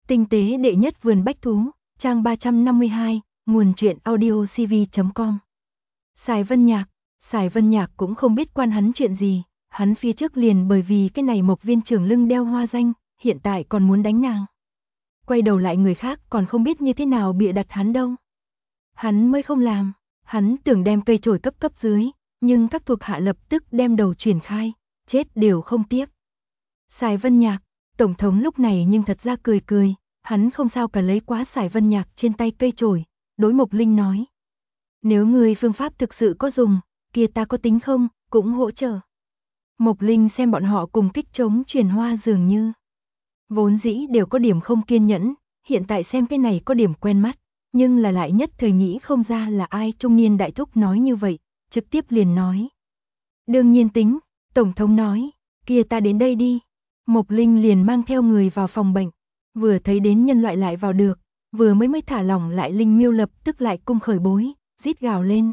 Tinh tế đệ nhất vườn bách thú, trang 352, nguồn truyện audiocv.com. Sài Vân Nhạc cũng không biết quan hắn chuyện gì, hắn phía trước liền bởi vì cái này Mộc viên trưởng lưng đeo hoa danh, hiện tại còn muốn đánh nàng. Quay đầu lại người khác còn không biết như thế nào bịa đặt hắn đâu. Hắn mới không làm, hắn tưởng đem cây chổi cấp dưới, nhưng các thuộc hạ lập tức đem đầu chuyển khai, chết đều không tiếp. Sài Vân Nhạc, tổng thống lúc này nhưng thật ra cười, hắn không sao cả lấy quá Sài Vân Nhạc trên tay cây chổi, đối Mộc Linh nói. Nếu người phương pháp thực sự có dùng, kia ta có tính không, cũng hỗ trợ. Mộc Linh xem bọn họ cùng kích chống truyền hoa dường như. Vốn dĩ đều có điểm không kiên nhẫn, hiện tại xem cái này có điểm quen mắt, nhưng là lại nhất thời nghĩ không ra là ai. Trung niên đại thúc nói như vậy, trực tiếp liền nói. Đương nhiên tính, tổng thống nói, kia ta đến đây đi. Mộc Linh liền mang theo người vào phòng bệnh, vừa thấy đến nhân loại lại vào được, vừa mới thả lỏng lại Linh Miêu lập tức lại cung khởi bối, rít gào lên.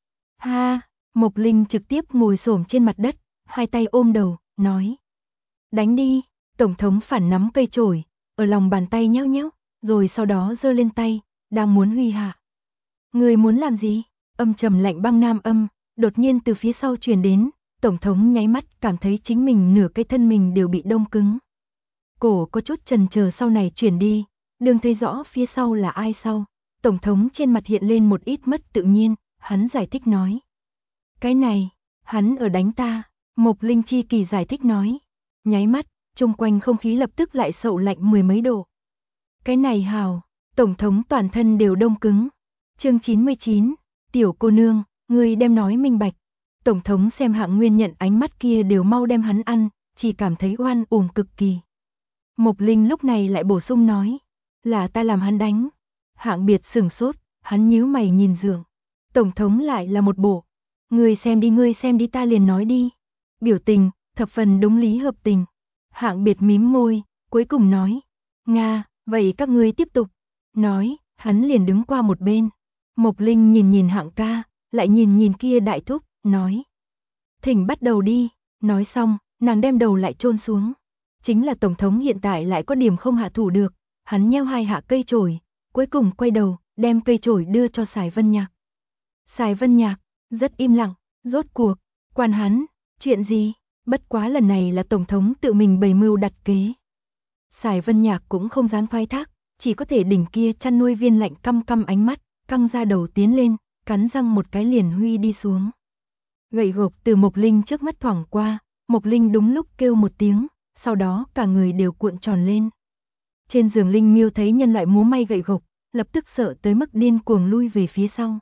Ha, Mộc Linh trực tiếp ngồi xổm trên mặt đất, hai tay ôm đầu, nói. Đánh đi, tổng thống phản nắm cây chổi, ở lòng bàn tay nhéo nhéo, rồi sau đó giơ lên tay, đang muốn huy hạ. Người muốn làm gì? Âm trầm lạnh băng nam âm, đột nhiên từ phía sau truyền đến, tổng thống nháy mắt cảm thấy chính mình nửa cái thân mình đều bị đông cứng. Cổ có chút chần chờ sau này chuyển đi, đừng thấy rõ phía sau là ai sau. Tổng thống trên mặt hiện lên một ít mất tự nhiên, hắn giải thích nói. Cái này, hắn ở đánh ta, Mộc Linh chi kỳ giải thích nói. Nháy mắt, chung quanh không khí lập tức lại sậu lạnh mười mấy độ. Cái này hào, tổng thống toàn thân đều đông cứng. Chương 99, tiểu cô nương, ngươi đem nói minh bạch. Tổng thống xem Hạng Nguyên nhận ánh mắt kia đều mau đem hắn ăn, chỉ cảm thấy oan uổng cực kỳ. Mộc Linh lúc này lại bổ sung nói, là ta làm hắn đánh. Hạng Biệt sửng sốt, hắn nhíu mày nhìn giường. Tổng thống lại là một bộ, ngươi xem đi ta liền nói đi. Biểu tình, thập phần đúng lý hợp tình. Hạng Biệt mím môi, cuối cùng nói, Nga, vậy các ngươi tiếp tục. Nói, hắn liền đứng qua một bên. Mộc Linh nhìn Hạng ca, lại nhìn kia đại thúc, nói. Thỉnh bắt đầu đi, nói xong, nàng đem đầu lại chôn xuống. Chính là tổng thống hiện tại lại có điểm không hạ thủ được, hắn nheo hai hạ cây chổi, cuối cùng quay đầu, đem cây chổi đưa cho Sài Vân Nhạc. Sài Vân Nhạc, rất im lặng, rốt cuộc, quan hắn, chuyện gì, bất quá lần này là tổng thống tự mình bày mưu đặt kế. Sài Vân Nhạc cũng không dám phai thác, chỉ có thể đỉnh kia chăn nuôi viên lạnh căm ánh mắt, căng ra đầu tiến lên, cắn răng một cái liền huy đi xuống. Gậy gộc từ Mộc Linh trước mắt thoảng qua, Mộc Linh đúng lúc kêu một tiếng, sau đó cả người đều cuộn tròn lên. Trên giường Linh Miêu thấy nhân loại múa may gậy gộc, lập tức sợ tới mức điên cuồng lui về phía sau.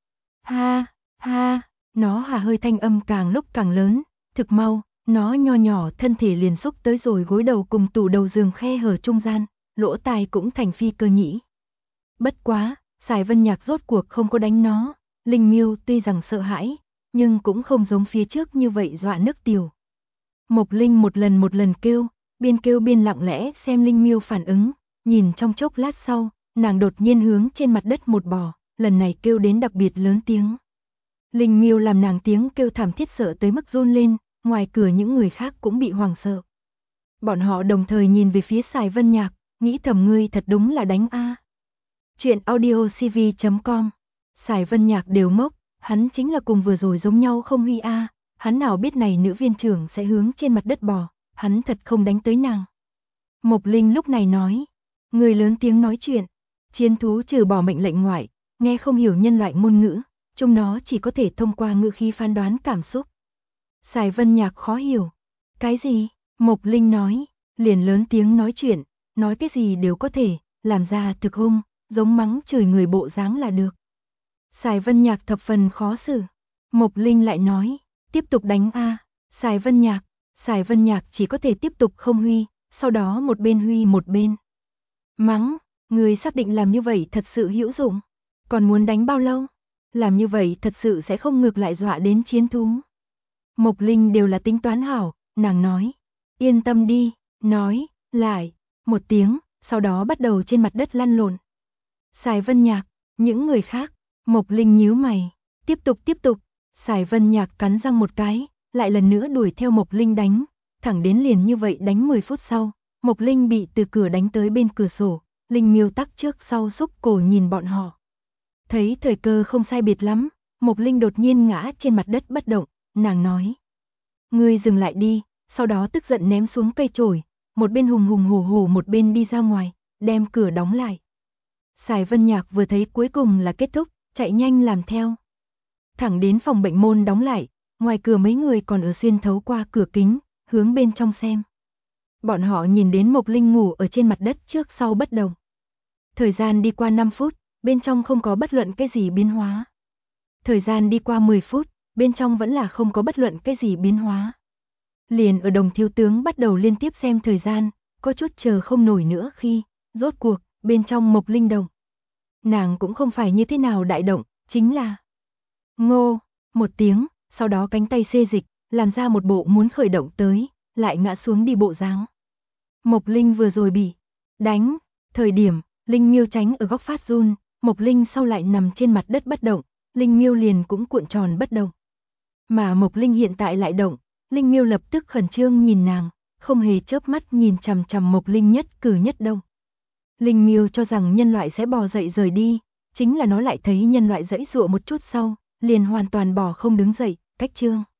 Ha, ha, nó hà hơi thanh âm càng lúc càng lớn, thực mau, nó nho nhỏ thân thể liền xúc tới rồi gối đầu cùng tủ đầu giường khe hở trung gian, lỗ tai cũng thành phi cơ nhĩ. Bất quá, Sài Vân Nhạc rốt cuộc không có đánh nó, Linh Miêu tuy rằng sợ hãi, nhưng cũng không giống phía trước như vậy dọa nước tiểu. Mộc Linh một lần kêu biên lặng lẽ xem Linh Miêu phản ứng, nhìn trong chốc lát sau, nàng đột nhiên hướng trên mặt đất một bò, lần này kêu đến đặc biệt lớn tiếng. Linh Miêu làm nàng tiếng kêu thảm thiết sợ tới mức run lên, ngoài cửa những người khác cũng bị hoảng sợ. Bọn họ đồng thời nhìn về phía Sài Vân Nhạc, nghĩ thầm ngươi thật đúng là đánh a. Chuyện audiocv.com. Sài Vân Nhạc đều ngốc, hắn chính là cùng vừa rồi giống nhau không huy a, hắn nào biết này nữ viên trưởng sẽ hướng trên mặt đất bò, hắn thật không đánh tới nàng. Mộc Linh lúc này nói, người lớn tiếng nói chuyện, chiến thú trừ bỏ mệnh lệnh ngoại, nghe không hiểu nhân loại ngôn ngữ, chúng nó chỉ có thể thông qua ngữ khí phán đoán cảm xúc. Sài Vân Nhạc khó hiểu, cái gì? Mộc Linh nói, liền lớn tiếng nói chuyện, nói cái gì đều có thể, làm ra thực hung, giống mắng chửi người bộ dáng là được. Sài Vân Nhạc thập phần khó xử. Mộc Linh lại nói, tiếp tục đánh a. Sài Vân Nhạc chỉ có thể tiếp tục không huy, sau đó một bên huy một bên mắng, người xác định làm như vậy thật sự hữu dụng, còn muốn đánh bao lâu? Làm như vậy thật sự sẽ không ngược lại dọa đến chiến thú. Mộc Linh đều là tính toán hảo, nàng nói, yên tâm đi, nói, lại, một tiếng, sau đó bắt đầu trên mặt đất lăn lộn. Sài Vân Nhạc, những người khác, Mộc Linh nhíu mày, tiếp tục, Sài Vân Nhạc cắn răng một cái, lại lần nữa đuổi theo Mộc Linh đánh, thẳng đến liền như vậy đánh 10 phút sau, Mộc Linh bị từ cửa đánh tới bên cửa sổ, Linh Miêu tắc trước sau xúc cổ nhìn bọn họ. Thấy thời cơ không sai biệt lắm, Mộc Linh đột nhiên ngã trên mặt đất bất động, nàng nói. Ngươi dừng lại đi, sau đó tức giận ném xuống cây chổi, một bên hùng hùng hổ hổ một bên đi ra ngoài, đem cửa đóng lại. Sài Vân Nhạc vừa thấy cuối cùng là kết thúc, chạy nhanh làm theo. Thẳng đến phòng bệnh môn đóng lại, ngoài cửa mấy người còn ở xuyên thấu qua cửa kính, hướng bên trong xem. Bọn họ nhìn đến Mộc Linh ngủ ở trên mặt đất trước sau bất động. Thời gian đi qua 5 phút, bên trong không có bất luận cái gì biến hóa. Thời gian đi qua 10 phút, bên trong vẫn là không có bất luận cái gì biến hóa. Liền ở Đồng thiếu tướng bắt đầu liên tiếp xem thời gian, có chút chờ không nổi nữa khi, rốt cuộc, bên trong Mộc Linh động. Nàng cũng không phải như thế nào đại động, chính là ngô, một tiếng, sau đó cánh tay xê dịch, làm ra một bộ muốn khởi động tới, lại ngã xuống đi bộ dáng. Mộc Linh vừa rồi bị đánh, thời điểm, Linh Miêu tránh ở góc phát run, Mộc Linh sau lại nằm trên mặt đất bất động, Linh Miêu liền cũng cuộn tròn bất động. Mà Mộc Linh hiện tại lại động, Linh Miêu lập tức khẩn trương nhìn nàng, không hề chớp mắt nhìn chằm chằm Mộc Linh nhất cử nhất động. Linh Miêu cho rằng nhân loại sẽ bò dậy rời đi, chính là nó lại thấy nhân loại giãy giụa một chút sau, liền hoàn toàn bò không đứng dậy, cách trương.